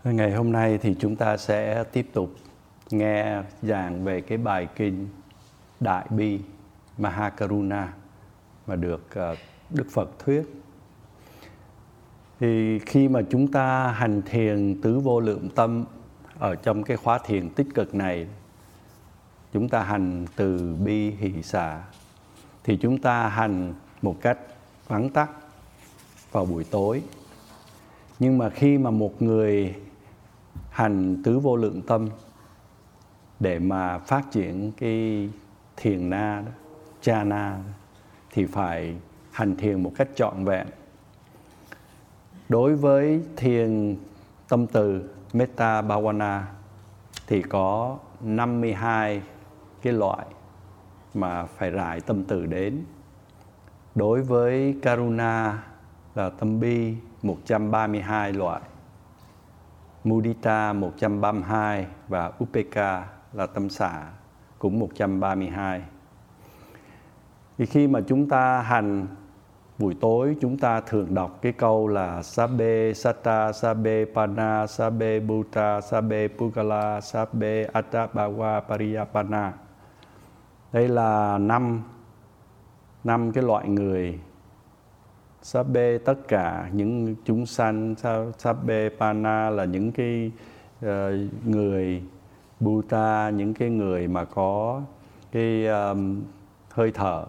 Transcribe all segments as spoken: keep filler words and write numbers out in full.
Ngày hôm nay thì chúng ta sẽ tiếp tục nghe giảng về cái bài kinh Đại Bi Mahakaruna mà được Đức Phật thuyết. Thì khi mà chúng ta hành thiền tứ vô lượng tâm ở trong cái khóa thiền tích cực này, chúng ta hành từ bi hỷ xả, thì chúng ta hành một cách vắn tắt vào buổi tối. Nhưng mà khi mà một người hành tứ vô lượng tâm để mà phát triển cái thiền na đó, jhana, thì phải hành thiền một cách trọn vẹn. Đối với thiền tâm từ Metta Bhavana thì có năm mươi hai cái loại mà phải rải tâm từ đến. Đối với Karuna là tâm bi một trăm ba mươi hai loại, Mudita một trăm ba mươi hai và Upekkha là tâm xả cũng một trăm ba mươi hai. Thì khi mà chúng ta hành buổi tối, chúng ta thường đọc cái câu là Sabbe Satta, Sabbe Panna, Sabbe Bhuta, Sabbe Puggala, Sabbe Attabhava Pariyapana. Đây là năm năm cái loại người. Sabbe tất cả những chúng sanh, Sabbe Panna là những cái uh, người, Bhuta những cái người mà có cái um, hơi thở,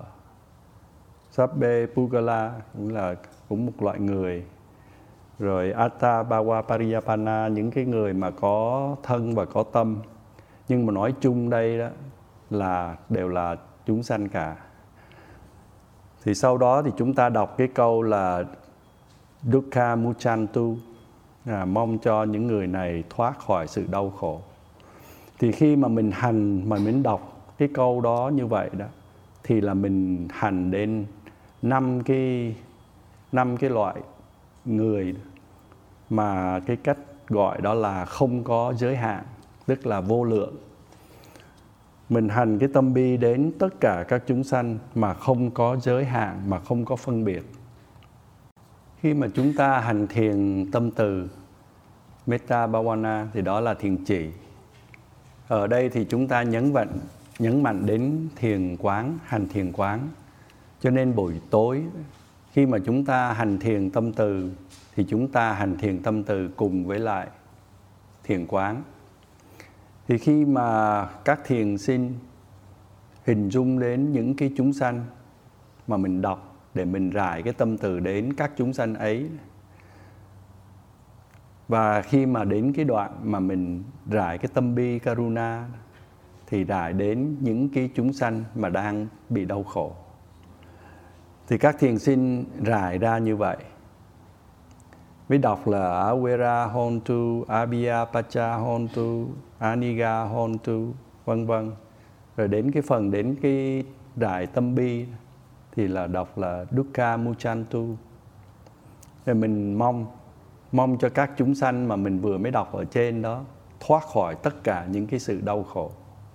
Sabbe Puggala cũng là cũng một loại người, rồi Attabhava Pariyapana những cái người mà có thân và có tâm. Nhưng mà nói chung đây đó là đều là chúng sanh cả. Thì sau đó thì chúng ta đọc cái câu là Dukkha Mucchantu, à, mong cho những người này thoát khỏi sự đau khổ. Thì khi mà mình hành, mà mình đọc cái câu đó như vậy đó, thì là mình hành đến năm cái, năm cái loại người mà cái cách gọi đó là không có giới hạn, tức là vô lượng. Mình hành cái tâm bi đến tất cả các chúng sanh mà không có giới hạn, mà không có phân biệt. Khi mà chúng ta hành thiền tâm từ Metta Bhavana thì đó là thiền chỉ. Ở đây thì chúng ta nhấn mạnh, nhấn mạnh đến thiền quán, hành thiền quán. Cho nên buổi tối khi mà chúng ta hành thiền tâm từ thì chúng ta hành thiền tâm từ cùng với lại thiền quán. Thì khi mà các thiền sinh hình dung đến những cái chúng sanh mà mình đọc để mình rải cái tâm từ đến các chúng sanh ấy. Và khi mà đến cái đoạn mà mình rải cái tâm bi Karuna thì rải đến những cái chúng sanh mà đang bị đau khổ. Thì các thiền sinh rải ra như vậy. Mới đọc là Avera Hontu, Abhiya Pacha Hontu, Aniga Hontu, vân vân. Rồi đến cái phần đến cái đại tâm bi thì là đọc là Dukkha Mucchantu. Rồi mình mong, mong cho các chúng sanh mà mình vừa mới đọc ở trên đó thoát khỏi tất cả những cái sự đau khổ.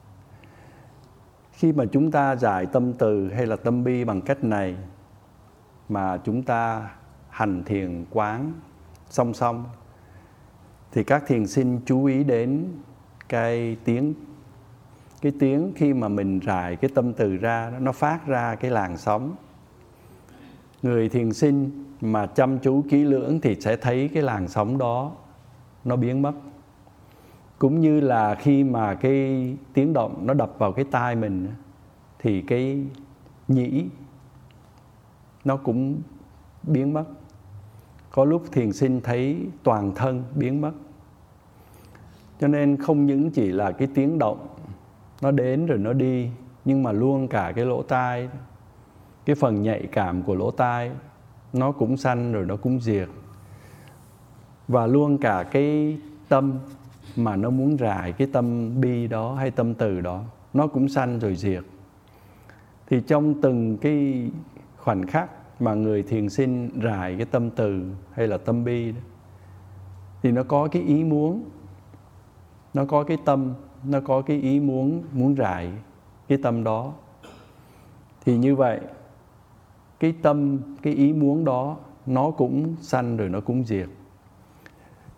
Khi mà chúng ta giải tâm từ hay là tâm bi bằng cách này mà chúng ta hành thiền quán song song thì các thiền sinh chú ý đến cái tiếng cái tiếng khi mà mình rải cái tâm từ ra, nó phát ra cái làn sóng. Người thiền sinh mà chăm chú kỹ lưỡng thì sẽ thấy cái làn sóng đó nó biến mất. Cũng như là khi mà cái tiếng động nó đập vào cái tai mình thì cái nhĩ nó cũng biến mất. Có lúc thiền sinh thấy toàn thân biến mất. Cho nên không những chỉ là cái tiếng động nó đến rồi nó đi, nhưng mà luôn cả cái lỗ tai, cái phần nhạy cảm của lỗ tai nó cũng sanh rồi nó cũng diệt. Và luôn cả cái tâm mà nó muốn rải cái tâm bi đó hay tâm từ đó, nó cũng sanh rồi diệt. Thì trong từng cái khoảnh khắc mà người thiền sinh rải cái tâm từ hay là tâm bi đó, thì nó có cái ý muốn, nó có cái tâm, nó có cái ý muốn muốn rải cái tâm đó. Thì như vậy cái tâm, cái ý muốn đó nó cũng sanh rồi nó cũng diệt.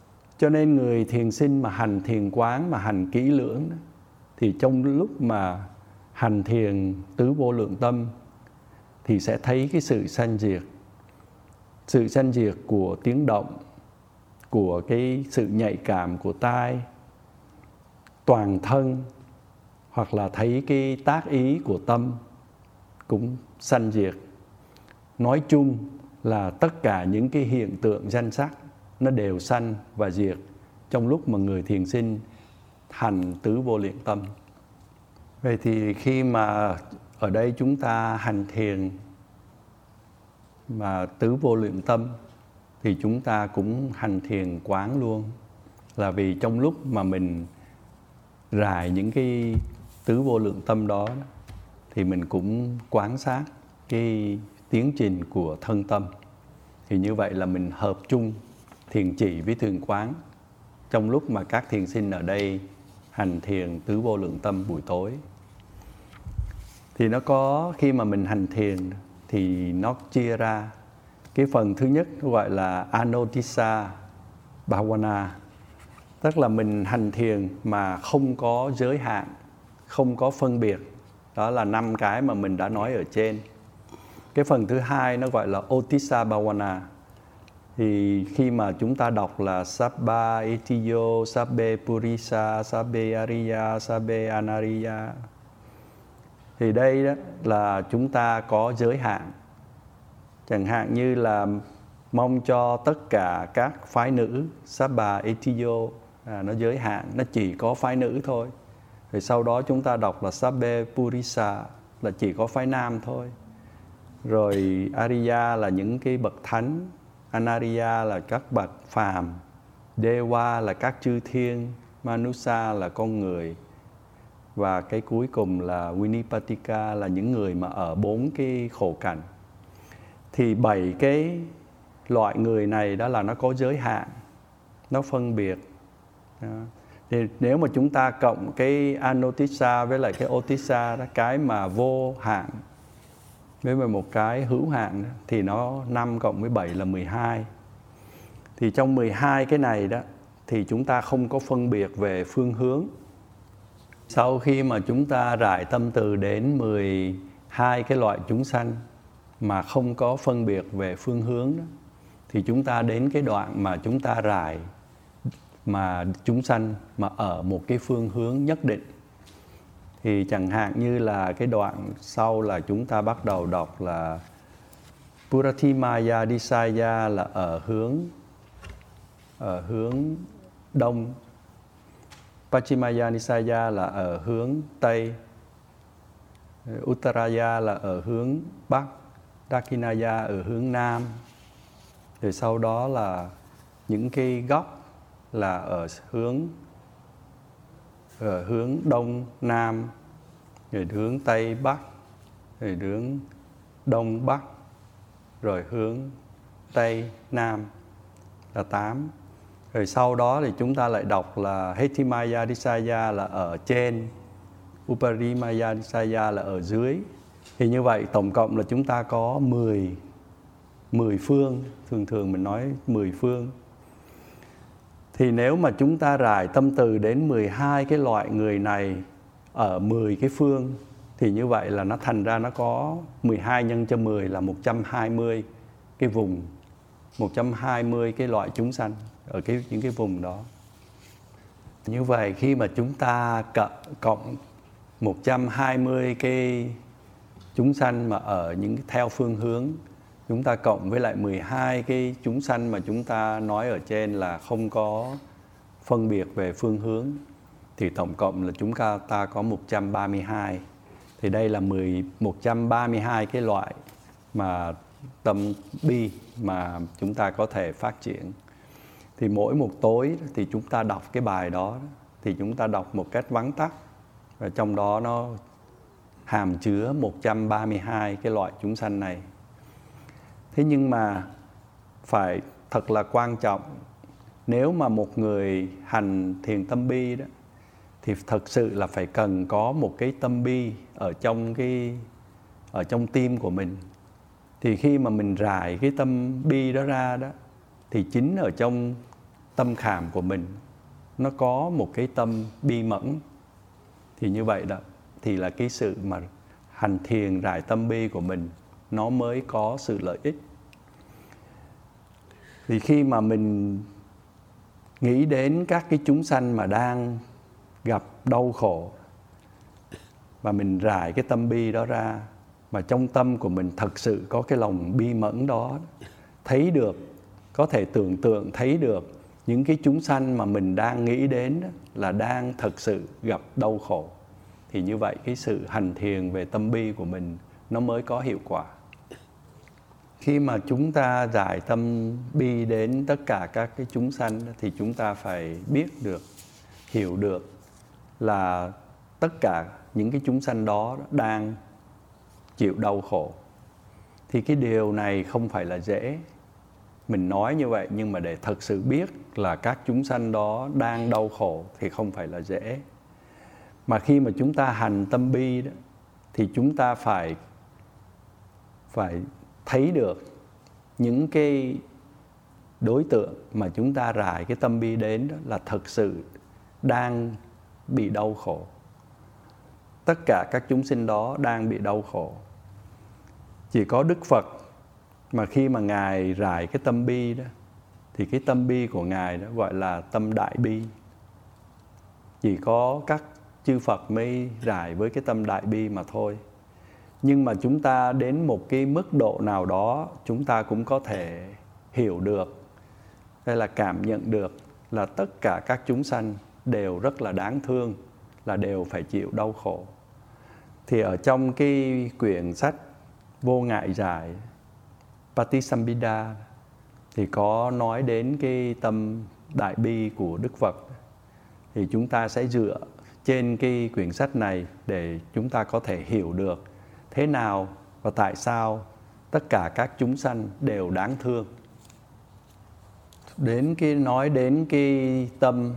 Cho nên người thiền sinh mà hành thiền quán, mà hành kỹ lưỡng đó, thì trong lúc mà hành thiền tứ vô lượng tâm thì sẽ thấy cái sự sanh diệt. Sự sanh diệt của tiếng động, của cái sự nhạy cảm của tai, toàn thân, hoặc là thấy cái tác ý của tâm cũng sanh diệt. Nói chung là tất cả những cái hiện tượng danh sắc nó đều sanh và diệt trong lúc mà người thiền sinh hành tứ vô lượng tâm. Vậy thì khi mà ở đây chúng ta hành thiền mà tứ vô lượng tâm thì chúng ta cũng hành thiền quán luôn. Là vì trong lúc mà mình rải những cái tứ vô lượng tâm đó thì mình cũng quán sát cái tiến trình của thân tâm. Thì như vậy là mình hợp chung thiền chỉ với thiền quán trong lúc mà các thiền sinh ở đây hành thiền tứ vô lượng tâm buổi tối. Thì nó có, khi mà mình hành thiền thì nó chia ra. Cái phần thứ nhất gọi là Anodisa Bhavana, tức là mình hành thiền mà không có giới hạn, không có phân biệt. Đó là năm cái mà mình đã nói ở trên. Cái phần thứ hai nó gọi là Otisa Bhavana. Thì khi mà chúng ta đọc là Sabba Etiyo, Sabbe Purisa, Sabbe Ariya, Sabbe Anariya, thì đây đó là chúng ta có giới hạn. Chẳng hạn như là mong cho tất cả các phái nữ, Sabba Etiyo, à, nó giới hạn, nó chỉ có phái nữ thôi. Rồi sau đó chúng ta đọc là Sabbe Purisa, là chỉ có phái nam thôi. Rồi Ariya là những cái bậc thánh, Anariya là các bậc phàm, Dewa là các chư thiên, Manusa là con người, và cái cuối cùng là Vinipatika là những người mà ở bốn cái khổ cảnh. Thì bảy cái loại người này đó là nó có giới hạn, nó phân biệt. Đó. Thì nếu mà chúng ta cộng cái Anotisa với lại cái Otisa đó, cái mà vô hạn với một cái hữu hạn đó, thì nó năm cộng với bảy là mười hai. Thì trong mười hai cái này đó thì chúng ta không có phân biệt về phương hướng. Sau khi mà chúng ta rải tâm từ đến mười hai cái loại chúng sanh mà không có phân biệt về phương hướng đó, thì chúng ta đến cái đoạn mà chúng ta rải mà chúng sanh mà ở một cái phương hướng nhất định. Thì chẳng hạn như là cái đoạn sau là chúng ta bắt đầu đọc là Puratimaya Disaya là ở hướng ở hướng đông, Pachimaya Nisaya là ở hướng tây, Uttaraya là ở hướng bắc, Dakshinaya ở hướng nam. Rồi sau đó là những cái góc là ở hướng ở hướng đông nam, rồi hướng tây bắc, rồi hướng đông bắc, rồi hướng tây nam là tám. Rồi sau đó thì chúng ta lại đọc là Hetimaya Disaya là ở trên, Uparimaya Disaya là ở dưới. Thì như vậy tổng cộng là chúng ta có mười, mười phương, thường thường mình nói mười phương. Thì nếu mà chúng ta rải tâm từ đến mười hai cái loại người này ở mười cái phương, thì như vậy là nó thành ra nó có mười hai nhân cho mười là một trăm hai mươi cái vùng, một trăm hai mươi cái loại chúng sanh ở cái, những cái vùng đó. Như vậy khi mà chúng ta cộng một trăm hai mươi cái chúng sanh mà ở những theo phương hướng, chúng ta cộng với lại mười hai cái chúng sanh mà chúng ta nói ở trên là không có phân biệt về phương hướng, thì tổng cộng là chúng ta, ta có một trăm ba mươi hai. Thì đây là một trăm ba mươi hai cái loại mà tâm bi mà chúng ta có thể phát triển. Thì mỗi một tối thì chúng ta đọc cái bài đó, thì chúng ta đọc một cách vắn tắt, và trong đó nó hàm chứa một trăm ba mươi hai cái loại chúng sanh này. Thế nhưng mà phải thật là quan trọng, nếu mà một người hành thiền tâm bi đó, thì thật sự là phải cần có một cái tâm bi ở trong cái ở trong tim của mình. Thì khi mà mình rải cái tâm bi đó ra đó, thì chính ở trong tâm khảm của mình nó có một cái tâm bi mẫn, thì như vậy đó thì là cái sự mà hành thiền rải tâm bi của mình nó mới có sự lợi ích. Thì khi mà mình nghĩ đến các cái chúng sanh mà đang gặp đau khổ và mình rải cái tâm bi đó ra, mà trong tâm của mình thật sự có cái lòng bi mẫn đó, thấy được, có thể tưởng tượng thấy được những cái chúng sanh mà mình đang nghĩ đến là đang thật sự gặp đau khổ, thì như vậy cái sự hành thiền về tâm bi của mình nó mới có hiệu quả. Khi mà chúng ta rải tâm bi đến tất cả các cái chúng sanh thì chúng ta phải biết được, hiểu được là tất cả những cái chúng sanh đó đang chịu đau khổ. Thì cái điều này không phải là dễ. Mình nói như vậy nhưng mà để thật sự biết là các chúng sanh đó đang đau khổ thì không phải là dễ. Mà khi mà chúng ta hành tâm bi đó, thì chúng ta phải phải thấy được những cái đối tượng mà chúng ta rải cái tâm bi đến đó là thật sự đang bị đau khổ. Tất cả các chúng sinh đó đang bị đau khổ. Chỉ có Đức Phật mà khi mà Ngài rải cái tâm bi đó, thì cái tâm bi của Ngài đó gọi là tâm đại bi. Chỉ có các chư Phật mới rải với cái tâm đại bi mà thôi. Nhưng mà chúng ta đến một cái mức độ nào đó, chúng ta cũng có thể hiểu được, hay là cảm nhận được là tất cả các chúng sanh đều rất là đáng thương, là đều phải chịu đau khổ. Thì ở trong cái quyển sách Vô Ngại Giải, Patisambhida, thì có nói đến cái tâm đại bi của Đức Phật. Thì chúng ta sẽ dựa trên cái quyển sách này để chúng ta có thể hiểu được thế nào và tại sao tất cả các chúng sanh đều đáng thương. Đến cái nói đến cái tâm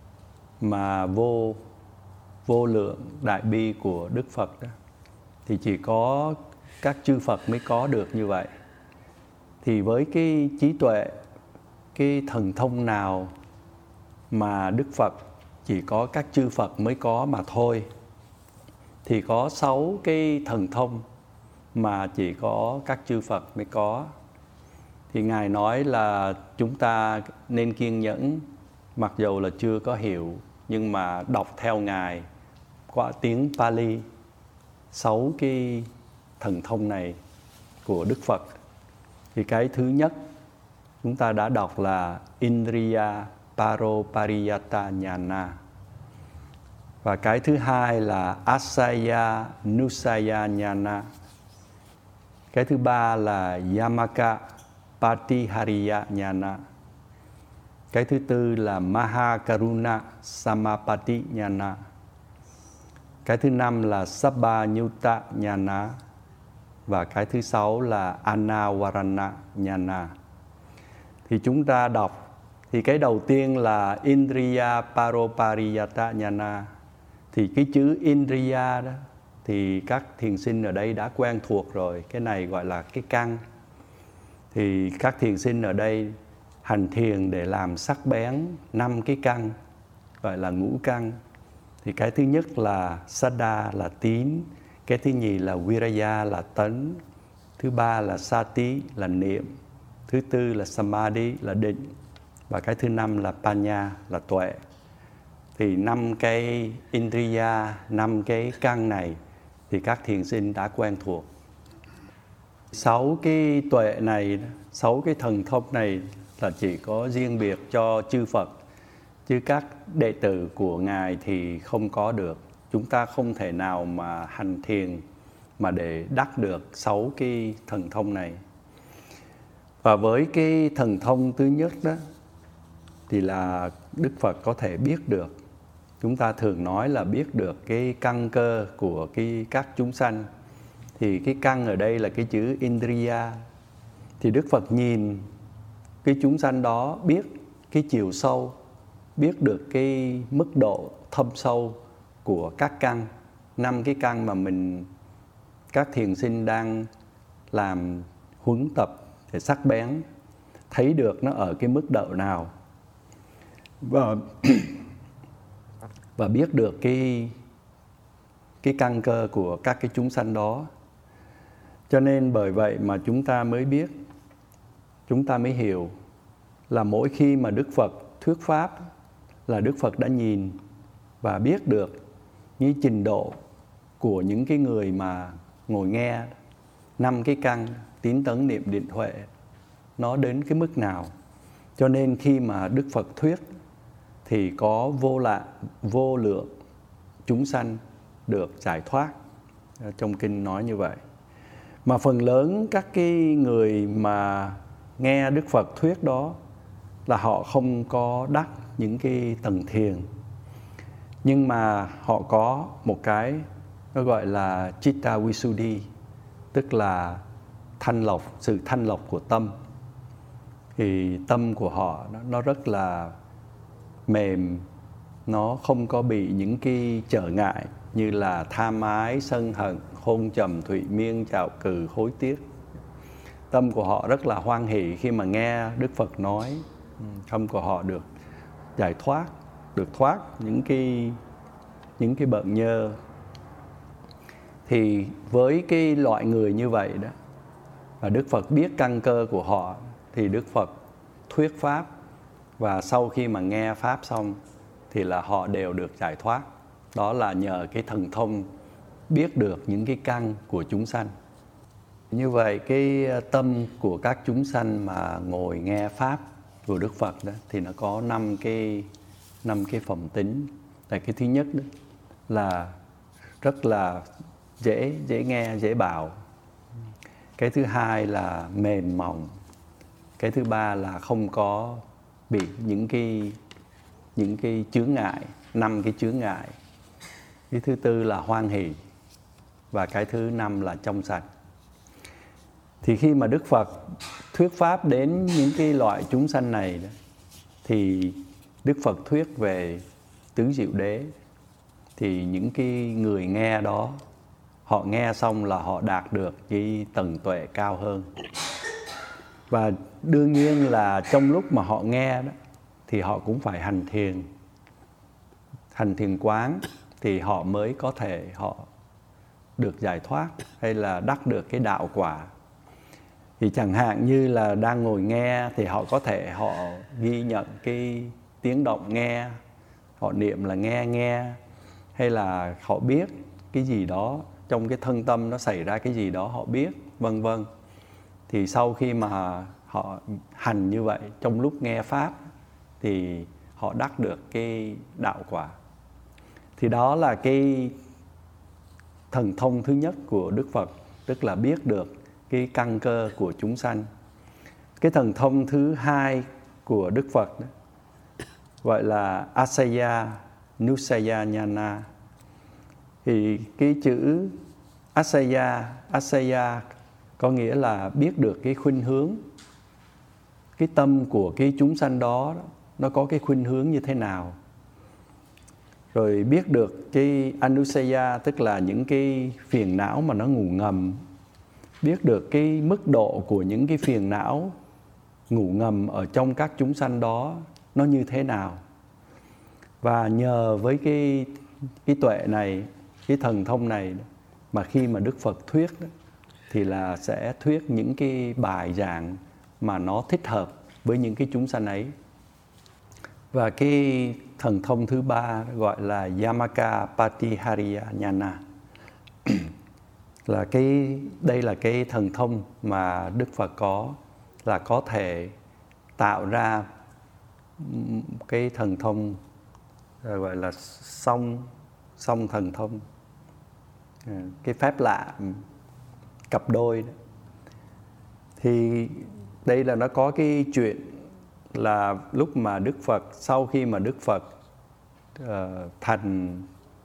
mà vô vô lượng đại bi của Đức Phật đó, thì chỉ có các chư Phật mới có được như vậy. Thì với cái trí tuệ, cái thần thông nào mà Đức Phật chỉ có các chư Phật mới có mà thôi, thì có sáu cái thần thông mà chỉ có các chư Phật mới có. Thì Ngài nói là chúng ta nên kiên nhẫn, mặc dù là chưa có hiểu, nhưng mà đọc theo Ngài qua tiếng Pali sáu cái thần thông này của Đức Phật. Thì cái thứ nhất chúng ta đã đọc là Indriya Paropariyata Nhana. Và cái thứ hai là Asaya Nusaya Nhana. Cái thứ ba là Yamaka Patihariya Nhana. Cái thứ tư là Mahakaruna Samapati Nhana. Cái thứ năm là Sabbanyutta Nhana. Và cái thứ sáu là Anavarana Nhana. Thì chúng ta đọc, thì cái đầu tiên là Indriya Paropariyata Nhana. Thì cái chữ Indriya đó thì các thiền sinh ở đây đã quen thuộc rồi. Cái này gọi là cái căn. Thì các thiền sinh ở đây hành thiền để làm sắc bén năm cái căn, gọi là ngũ căn. Thì cái thứ nhất là Saddha là tín, cái thứ nhì là Viraya là tấn, thứ ba là Sati là niệm, thứ tư là Samadhi là định, và cái thứ năm là Panya là tuệ. Thì năm cái Indriya, năm cái căn này thì các thiền sinh đã quen thuộc. Sáu cái tuệ này, sáu cái thần thông này là chỉ có riêng biệt cho chư Phật, chứ các đệ tử của Ngài thì không có được. Chúng ta không thể nào mà hành thiền mà để đắc được sáu cái thần thông này. Và với cái thần thông thứ nhất đó thì là Đức Phật có thể biết được. Chúng ta thường nói là biết được cái căn cơ của cái các chúng sanh. Thì cái căn ở đây là cái chữ Indriya. Thì Đức Phật nhìn cái chúng sanh đó, biết cái chiều sâu, biết được cái mức độ thâm sâu của các căn, năm cái căn mà mình, các thiền sinh đang làm huấn tập để sắc bén, thấy được nó ở cái mức độ nào. và và biết được cái cái căn cơ của các cái chúng sanh đó. Cho nên bởi vậy mà chúng ta mới biết, chúng ta mới hiểu là mỗi khi mà Đức Phật thuyết pháp là Đức Phật đã nhìn và biết được những trình độ của những cái người mà ngồi nghe năm cái căn tín tấn niệm định huệ nó đến cái mức nào. Cho nên khi mà Đức Phật thuyết thì có vô lạ, vô lượng chúng sanh được giải thoát. Trong kinh nói như vậy. Mà phần lớn các cái người mà nghe Đức Phật thuyết đó là họ không có đắc những cái tầng thiền, nhưng mà họ có một cái nó gọi là Chitta Visuddhi, tức là thanh lọc, sự thanh lọc của tâm. Thì tâm của họ nó, nó rất là mềm, nó không có bị những cái trở ngại như là tham ái, sân hận, hôn trầm, thụy miên, trạo cừ, hối tiếc. Tâm của họ rất là hoan hỷ khi mà nghe Đức Phật nói. Tâm của họ được giải thoát, được thoát những cái những cái bận nhơ. Thì với cái loại người như vậy đó, và Đức Phật biết căn cơ của họ, thì Đức Phật thuyết pháp, và sau khi mà nghe pháp xong thì là họ đều được giải thoát. Đó là nhờ cái thần thông biết được những cái căn của chúng sanh. Như vậy cái tâm của các chúng sanh mà ngồi nghe pháp của Đức Phật đó thì nó có năm cái năm cái phẩm tính. Là cái thứ nhất đó là rất là dễ dễ nghe, dễ bảo. Cái thứ hai là mềm mỏng. Cái thứ ba là không có bị những cái những cái chướng ngại, năm cái chướng ngại. Cái thứ tư là hoan hỷ, và cái thứ năm là trong sạch. Thì khi mà Đức Phật thuyết pháp đến những cái loại chúng sanh này đó, thì Đức Phật thuyết về tứ diệu đế, thì những cái người nghe đó, họ nghe xong là họ đạt được cái tầng tuệ cao hơn. Và đương nhiên là trong lúc mà họ nghe đó, thì họ cũng phải hành thiền, hành thiền quán, thì họ mới có thể họ được giải thoát hay là đắc được cái đạo quả. Thì chẳng hạn như là đang ngồi nghe thì họ có thể họ ghi nhận cái tiếng động nghe, họ niệm là nghe nghe, hay là họ biết cái gì đó trong cái thân tâm nó xảy ra cái gì đó họ biết, vân vân. Thì sau khi mà họ hành như vậy trong lúc nghe pháp thì họ đắc được cái đạo quả. Thì đó là cái thần thông thứ nhất của Đức Phật, tức là biết được cái căn cơ của chúng sanh. Cái thần thông thứ hai của Đức Phật đó, gọi là Asaya Nusaya Nhana. Thì cái chữ Asaya, Asaya có nghĩa là biết được cái khuynh hướng, cái tâm của cái chúng sanh đó nó có cái khuynh hướng như thế nào. Rồi biết được cái Anusaya, tức là những cái phiền não mà nó ngủ ngầm. Biết được cái mức độ của những cái phiền não ngủ ngầm ở trong các chúng sanh đó nó như thế nào. Và nhờ với cái, cái tuệ này, cái thần thông này mà khi mà Đức Phật thuyết đó, thì là sẽ thuyết những cái bài giảng mà nó thích hợp với những cái chúng sanh ấy. Và cái thần thông thứ ba gọi là Yamaka Patihariya Nhana. Là cái đây là cái thần thông mà Đức Phật có, là có thể tạo ra cái thần thông gọi là song song thần thông, cái phép lạ cặp đôi đó. Thì đây là nó có cái chuyện là lúc mà Đức Phật, sau khi mà Đức Phật uh, thành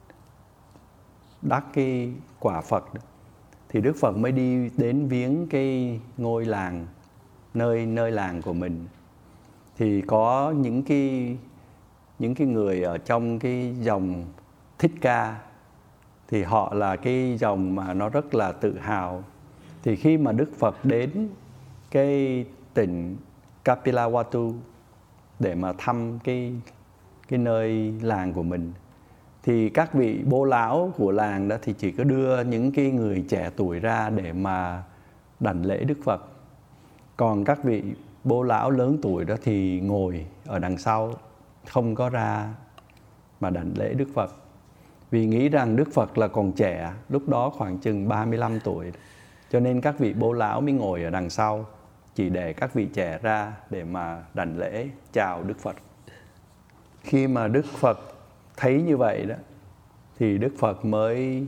đắc cái quả Phật đó, thì Đức Phật mới đi đến viếng cái ngôi làng, nơi nơi làng của mình. Thì có những cái những cái người ở trong cái dòng Thích Ca, thì họ là cái dòng mà nó rất là tự hào. Thì khi mà Đức Phật đến cái tỉnh Kapilavatthu để mà thăm cái cái nơi làng của mình. Thì các vị bố lão của làng đó thì chỉ có đưa những cái người trẻ tuổi ra để mà đảnh lễ Đức Phật. Còn các vị bố lão lớn tuổi đó thì ngồi ở đằng sau, không có ra mà đảnh lễ Đức Phật. Vì nghĩ rằng Đức Phật là còn trẻ, lúc đó khoảng chừng ba mươi lăm tuổi. Cho nên các vị bố lão mới ngồi ở đằng sau, chỉ để các vị trẻ ra để mà đảnh lễ chào Đức Phật. Khi mà Đức Phật thấy như vậy đó, thì Đức Phật mới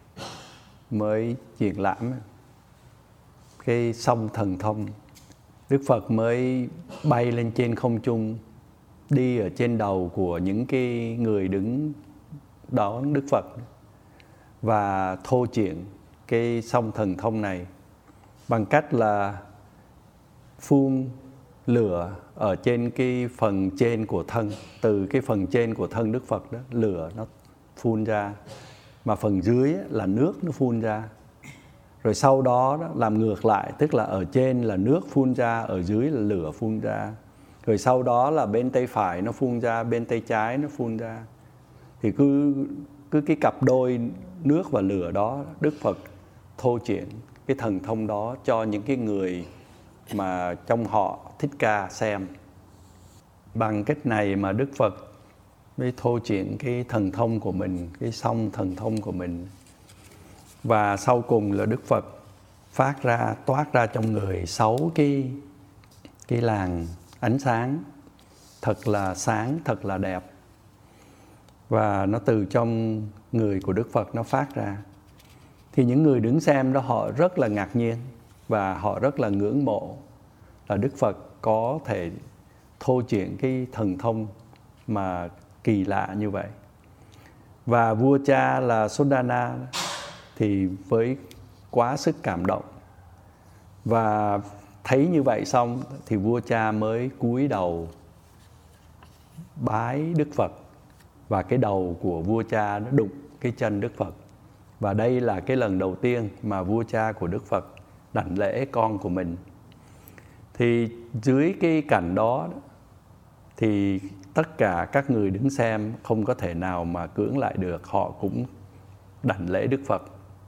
mới triển lãm cái song thần thông. Đức Phật mới bay lên trên không trung, đi ở trên đầu của những cái người đứng đón Đức Phật và thô triển cái song thần thông này bằng cách là phun lửa ở trên cái phần trên của thân. Từ cái phần trên của thân Đức Phật đó, lửa nó phun ra, mà phần dưới là nước nó phun ra. Rồi sau đó, đó làm ngược lại, tức là ở trên là nước phun ra, ở dưới là lửa phun ra. Rồi sau đó là bên tay phải nó phun ra, bên tay trái nó phun ra. Thì cứ, cứ cái cặp đôi nước và lửa đó, Đức Phật thô triển cái thần thông đó cho những cái người mà trong họ Thích Ca xem. Bằng cách này mà Đức Phật mới thô triển cái thần thông của mình, cái song thần thông của mình. Và sau cùng là Đức Phật phát ra, toát ra trong người sáu cái, cái làn ánh sáng thật là sáng, thật là đẹp. Và nó từ trong người của Đức Phật nó phát ra. Thì những người đứng xem đó họ rất là ngạc nhiên và họ rất là ngưỡng mộ là Đức Phật có thể thô triển cái thần thông mà kỳ lạ như vậy. Và vua cha là Sodana thì với quá sức cảm động, và thấy như vậy xong thì vua cha mới cúi đầu bái Đức Phật, và cái đầu của vua cha nó đụng cái chân Đức Phật. Và đây là cái lần đầu tiên mà vua cha của Đức Phật đảnh lễ con của mình. Thì dưới cái cảnh đó thì tất cả các người đứng xem không có thể nào mà cưỡng lại được, họ cũng đảnh lễ Đức Phật.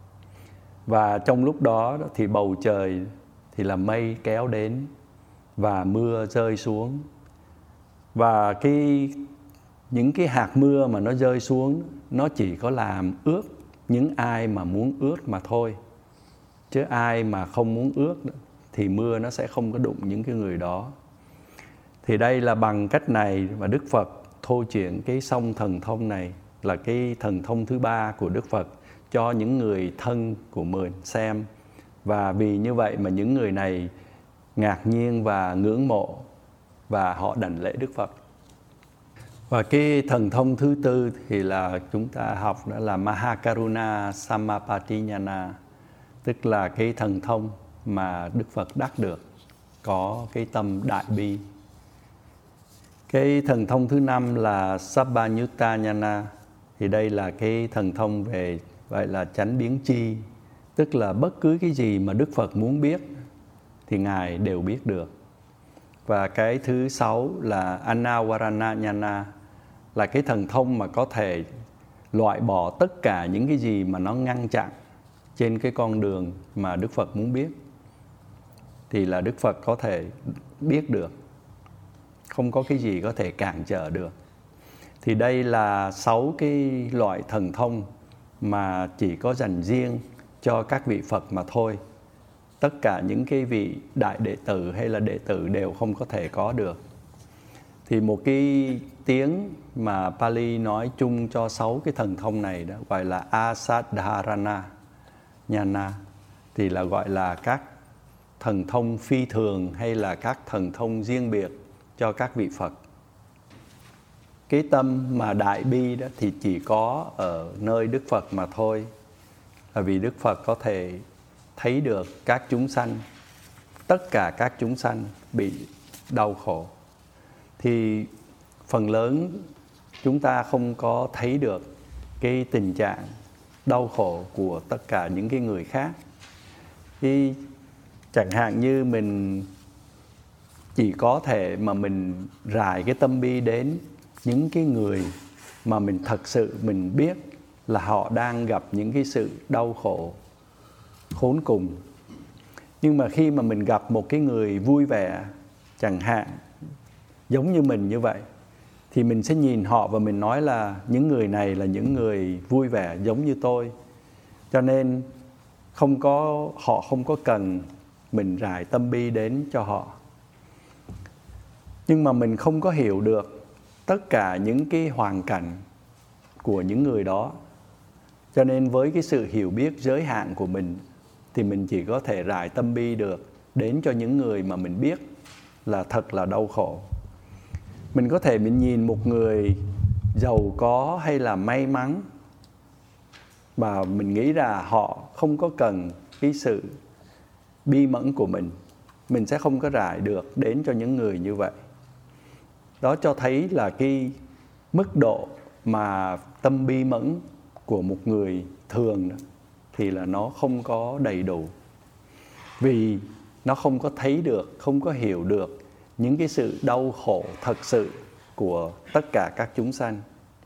Và trong lúc đó thì bầu trời thì là mây kéo đến và mưa rơi xuống. Và cái những cái hạt mưa mà nó rơi xuống, nó chỉ có làm ướt những ai mà muốn ướt mà thôi. Chứ ai mà không muốn ướt thì mưa nó sẽ không có đụng những cái người đó. Thì đây là bằng cách này mà Đức Phật thô triển cái song thần thông này, là cái thần thông thứ ba của Đức Phật cho những người thân của mình xem. Và vì như vậy mà những người này ngạc nhiên và ngưỡng mộ, và họ đảnh lễ Đức Phật. Và cái thần thông thứ tư thì là chúng ta học đó là Mahakaruna Samapatiññana, tức là cái thần thông mà Đức Phật đắc được, có cái tâm đại bi. Cái thần thông thứ năm là Sabbanyutta-ñana, thì đây là cái thần thông về gọi là chánh biến chi, tức là bất cứ cái gì mà Đức Phật muốn biết thì Ngài đều biết được. Và cái thứ sáu là Anavarana-ñana, là cái thần thông mà có thể loại bỏ tất cả những cái gì mà nó ngăn chặn trên cái con đường mà Đức Phật muốn biết, thì là Đức Phật có thể biết được. Không có cái gì có thể cản trở được. Thì đây là sáu cái loại thần thông mà chỉ có dành riêng cho các vị Phật mà thôi. Tất cả những cái vị đại đệ tử hay là đệ tử đều không có thể có được. Thì một cái tiếng mà Pali nói chung cho sáu cái thần thông này đó gọi là Asadharana Ñana, thì là gọi là các thần thông phi thường hay là các thần thông riêng biệt cho các vị Phật. Cái tâm mà đại bi đó thì chỉ có ở nơi Đức Phật mà thôi. Là vì Đức Phật có thể thấy được các chúng sanh, tất cả các chúng sanh bị đau khổ. Thì phần lớn chúng ta không có thấy được cái tình trạng đau khổ của tất cả những cái người khác. Thì chẳng hạn như mình chỉ có thể mà mình rải cái tâm bi đến những cái người mà mình thật sự mình biết là họ đang gặp những cái sự đau khổ khốn cùng. Nhưng mà khi mà mình gặp một cái người vui vẻ chẳng hạn, giống như mình như vậy, thì mình sẽ nhìn họ và mình nói là những người này là những người vui vẻ giống như tôi. Cho nên không có, họ không có cần mình rải tâm bi đến cho họ. Nhưng mà mình không có hiểu được tất cả những cái hoàn cảnh của những người đó. Cho nên với cái sự hiểu biết giới hạn của mình thì mình chỉ có thể rải tâm bi được đến cho những người mà mình biết là thật là đau khổ. Mình có thể mình nhìn một người giàu có hay là may mắn mà mình nghĩ là họ không có cần cái sự bi mẫn của mình, mình sẽ không có rải được đến cho những người như vậy. Đó cho thấy là cái mức độ mà tâm bi mẫn của một người thường đó, thì là nó không có đầy đủ. Vì nó không có thấy được, không có hiểu được những cái sự đau khổ thật sự của tất cả các chúng sanh.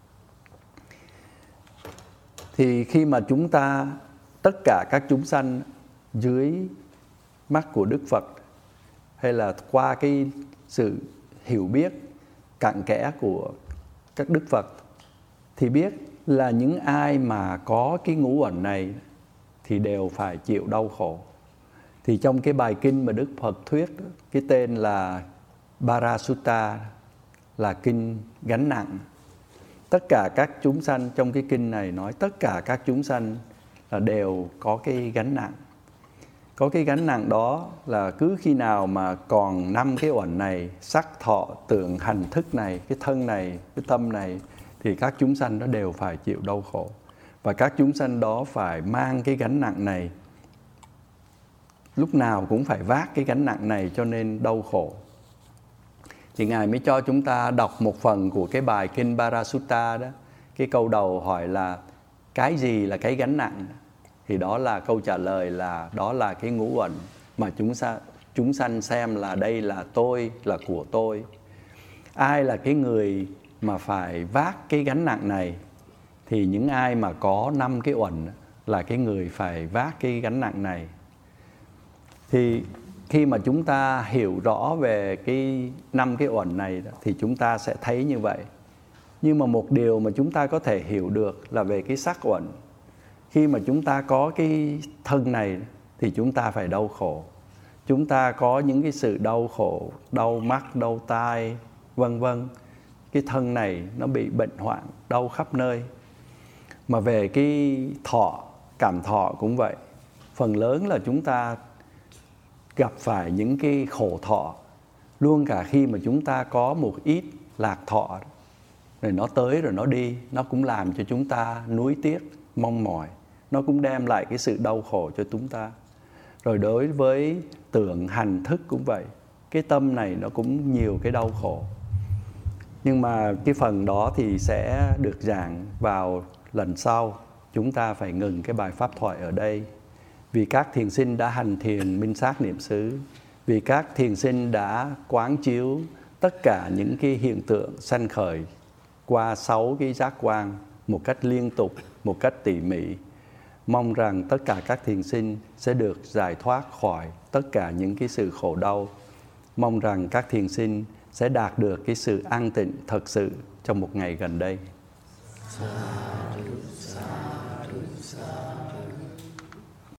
Thì khi mà chúng ta, tất cả các chúng sanh dưới mắt của Đức Phật, hay là qua cái sự hiểu biết cặn kẽ của các Đức Phật, thì biết là những ai mà có cái ngũ uẩn này thì đều phải chịu đau khổ. Thì trong cái bài kinh mà Đức Phật thuyết, cái tên là Parasutta, là kinh gánh nặng. Tất cả các chúng sanh trong cái kinh này nói tất cả các chúng sanh là đều có cái gánh nặng. Có cái gánh nặng đó là cứ khi nào mà còn năm cái uẩn này, sắc thọ tưởng hành thức này, cái thân này, cái tâm này, thì các chúng sanh đó đều phải chịu đau khổ. Và các chúng sanh đó phải mang cái gánh nặng này, lúc nào cũng phải vác cái gánh nặng này, cho nên đau khổ. Thì Ngài mới cho chúng ta đọc một phần của cái bài kinh Parasutta đó. Cái câu đầu hỏi là cái gì là cái gánh nặng? Thì đó là câu trả lời là đó là cái ngũ uẩn mà chúng sanh, chúng sanh xem là đây là tôi, là của tôi. Ai là cái người mà phải vác cái gánh nặng này? Thì những ai mà có năm cái uẩn là cái người phải vác cái gánh nặng này. Thì khi mà chúng ta hiểu rõ về cái năm cái uẩn này thì chúng ta sẽ thấy như vậy. Nhưng mà một điều mà chúng ta có thể hiểu được là về cái sắc uẩn. Khi mà chúng ta có cái thân này thì chúng ta phải đau khổ. Chúng ta có những cái sự đau khổ, đau mắt, đau tai, vân vân. Cái thân này nó bị bệnh hoạn, đau khắp nơi. Mà về cái thọ, cảm thọ cũng vậy. Phần lớn là chúng ta gặp phải những cái khổ thọ. Luôn cả khi mà chúng ta có một ít lạc thọ, rồi nó tới rồi nó đi, nó cũng làm cho chúng ta nuối tiếc, mong mỏi. Nó cũng đem lại cái sự đau khổ cho chúng ta. Rồi đối với tưởng hành thức cũng vậy. Cái tâm này nó cũng nhiều cái đau khổ. Nhưng mà cái phần đó thì sẽ được giảng vào lần sau. Chúng ta phải ngừng cái bài pháp thoại ở đây. Vì các thiền sinh đã hành thiền minh sát niệm xứ. Vì các thiền sinh đã quán chiếu tất cả những cái hiện tượng sanh khởi qua sáu cái giác quan một cách liên tục, một cách tỉ mỉ. Mong rằng tất cả các thiền sinh sẽ được giải thoát khỏi tất cả những cái sự khổ đau. Mong rằng các thiền sinh sẽ đạt được cái sự an tịnh thật sự trong một ngày gần đây. Sadhu, sadhu, sadhu.